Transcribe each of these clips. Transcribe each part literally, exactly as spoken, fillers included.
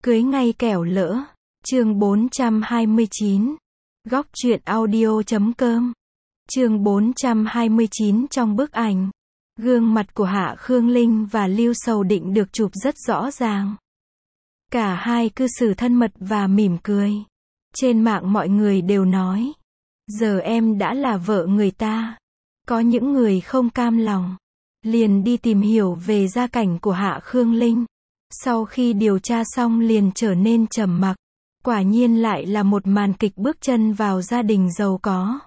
Cưới ngay kẻo lỡ. Chương bốn trăm hai mươi chín. Góc truyện audio chấm com. Chương bốn trăm hai mươi chín. Trong bức ảnh, gương mặt của Hạ Khương Linh và Lưu Sầu Định được chụp rất rõ ràng. Cả hai cư xử thân mật và mỉm cười. Trên mạng mọi người đều nói, giờ em đã là vợ người ta. Có những người không cam lòng, liền đi tìm hiểu về gia cảnh của Hạ Khương Linh. Sau khi điều tra xong liền trở nên trầm mặc. Quả nhiên lại là một màn kịch bước chân vào gia đình giàu có.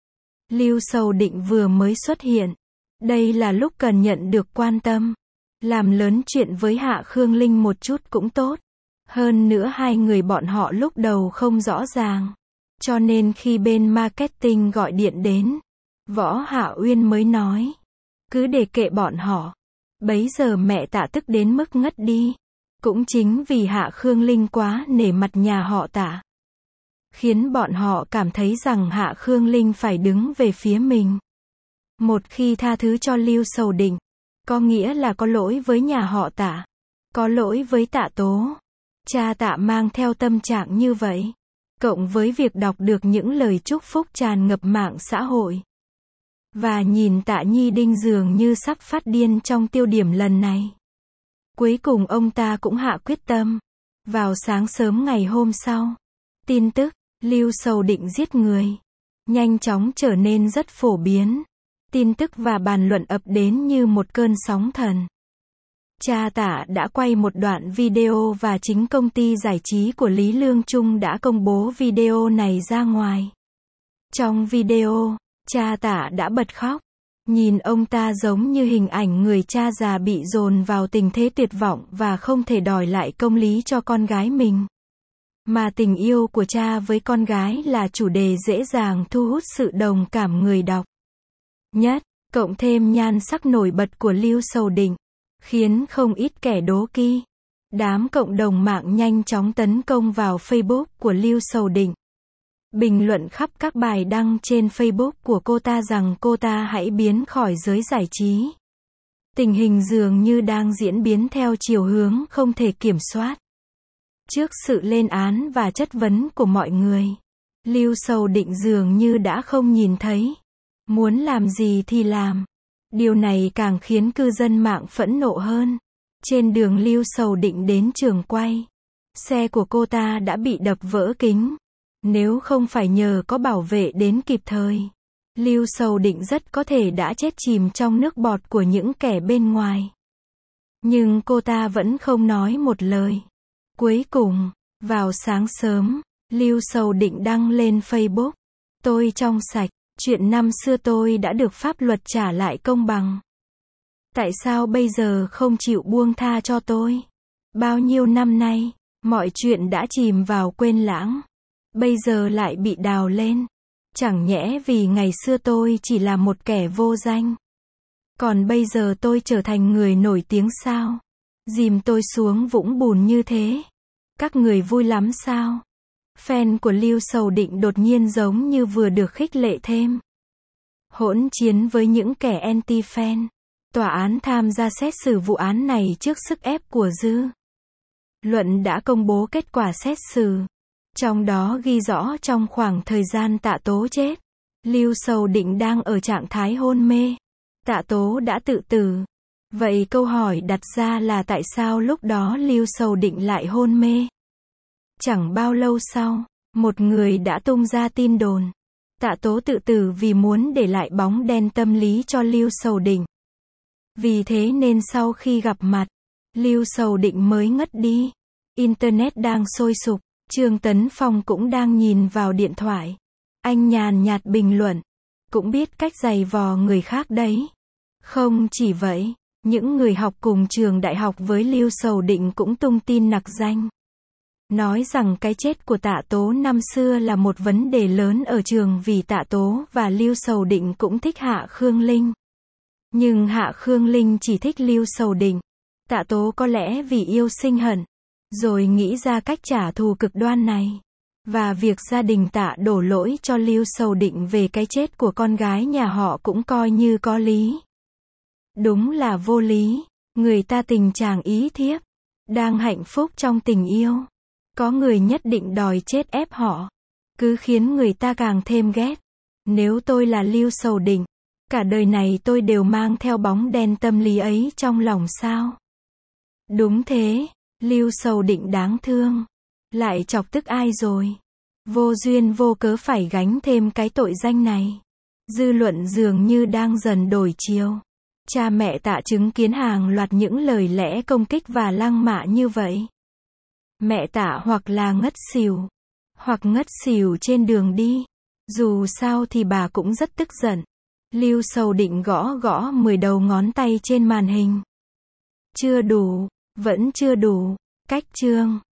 Lưu Sầu Định vừa mới xuất hiện. Đây là lúc cần nhận được quan tâm. Làm lớn chuyện với Hạ Khương Linh một chút cũng tốt. Hơn nữa hai người bọn họ lúc đầu không rõ ràng. Cho nên khi bên marketing gọi điện đến, Võ Hạ Uyên mới nói, cứ để kệ bọn họ. Bấy giờ mẹ Tạ tức đến mức ngất đi. Cũng chính vì Hạ Khương Linh quá nể mặt nhà họ Tạ, khiến bọn họ cảm thấy rằng Hạ Khương Linh phải đứng về phía mình. Một khi tha thứ cho Lưu Sầu Định, có nghĩa là có lỗi với nhà họ Tạ, có lỗi với Tạ Tố. Cha Tạ mang theo tâm trạng như vậy, cộng với việc đọc được những lời chúc phúc tràn ngập mạng xã hội, và nhìn Tạ Nhi Đinh dường như sắp phát điên trong tiêu điểm lần này. Cuối cùng ông ta cũng hạ quyết tâm. Vào sáng sớm ngày hôm sau, tin tức Lưu Sầu Định giết người nhanh chóng trở nên rất phổ biến. Tin tức và bàn luận ập đến như một cơn sóng thần. Cha Tạ đã quay một đoạn video và chính công ty giải trí của Lý Lương Trung đã công bố video này ra ngoài. Trong video, cha Tạ đã bật khóc. Nhìn ông ta giống như hình ảnh người cha già bị dồn vào tình thế tuyệt vọng và không thể đòi lại công lý cho con gái mình. Mà tình yêu của cha với con gái là chủ đề dễ dàng thu hút sự đồng cảm người đọc. Nhất, cộng thêm nhan sắc nổi bật của Lưu Sầu Định, khiến không ít kẻ đố kỵ. Đám cộng đồng mạng nhanh chóng tấn công vào Facebook của Lưu Sầu Định. Bình luận khắp các bài đăng trên Facebook của cô ta rằng cô ta hãy biến khỏi giới giải trí. Tình hình dường như đang diễn biến theo chiều hướng không thể kiểm soát. Trước sự lên án và chất vấn của mọi người, Lưu Sầu Định dường như đã không nhìn thấy. Muốn làm gì thì làm. Điều này càng khiến cư dân mạng phẫn nộ hơn. Trên đường Lưu Sầu Định đến trường quay, xe của cô ta đã bị đập vỡ kính. Nếu không phải nhờ có bảo vệ đến kịp thời, Lưu Sầu Định rất có thể đã chết chìm trong nước bọt của những kẻ bên ngoài. Nhưng cô ta vẫn không nói một lời. Cuối cùng, vào sáng sớm, Lưu Sầu Định đăng lên Facebook. Tôi trong sạch, chuyện năm xưa tôi đã được pháp luật trả lại công bằng. Tại sao bây giờ không chịu buông tha cho tôi? Bao nhiêu năm nay, mọi chuyện đã chìm vào quên lãng. Bây giờ lại bị đào lên. Chẳng nhẽ vì ngày xưa tôi chỉ là một kẻ vô danh, còn bây giờ tôi trở thành người nổi tiếng sao? Dìm tôi xuống vũng bùn như thế. Các người vui lắm sao? Fan của Lưu Sầu Định đột nhiên giống như vừa được khích lệ thêm. Hỗn chiến với những kẻ anti-fan. Tòa án tham gia xét xử vụ án này trước sức ép của dư luận đã công bố kết quả xét xử. Trong đó ghi rõ trong khoảng thời gian Tạ Tố chết, Lưu Sầu Định đang ở trạng thái hôn mê. Tạ Tố đã tự tử. Vậy câu hỏi đặt ra là tại sao lúc đó Lưu Sầu Định lại hôn mê? Chẳng bao lâu sau, một người đã tung ra tin đồn. Tạ Tố tự tử vì muốn để lại bóng đen tâm lý cho Lưu Sầu Định. Vì thế nên sau khi gặp mặt, Lưu Sầu Định mới ngất đi. Internet đang sôi sục. Trương Tấn Phong cũng đang nhìn vào điện thoại. Anh nhàn nhạt bình luận. Cũng biết cách giày vò người khác đấy. Không chỉ vậy, những người học cùng trường đại học với Lưu Sầu Định cũng tung tin nặc danh. Nói rằng cái chết của Tạ Tố năm xưa là một vấn đề lớn ở trường vì Tạ Tố và Lưu Sầu Định cũng thích Hạ Khương Linh. Nhưng Hạ Khương Linh chỉ thích Lưu Sầu Định. Tạ Tố có lẽ vì yêu sinh hận, rồi nghĩ ra cách trả thù cực đoan này. Và việc gia đình Tạ đổ lỗi cho Lưu Sầu Định về cái chết của con gái nhà họ cũng coi như có lý. Đúng là vô lý. Người ta tình chàng ý thiếp, đang hạnh phúc trong tình yêu. Có người nhất định đòi chết ép họ, cứ khiến người ta càng thêm ghét. Nếu tôi là Lưu Sầu Định, cả đời này tôi đều mang theo bóng đen tâm lý ấy trong lòng sao? Đúng thế, Lưu Sầu Định đáng thương. Lại chọc tức ai rồi? Vô duyên vô cớ phải gánh thêm cái tội danh này. Dư luận dường như đang dần đổi chiều. Cha mẹ Tạ chứng kiến hàng loạt những lời lẽ công kích và lăng mạ như vậy. Mẹ Tạ hoặc là ngất xỉu, hoặc ngất xỉu trên đường đi. Dù sao thì bà cũng rất tức giận. Lưu Sầu Định gõ gõ mười đầu ngón tay trên màn hình. Chưa đủ, vẫn chưa đủ. Cách chương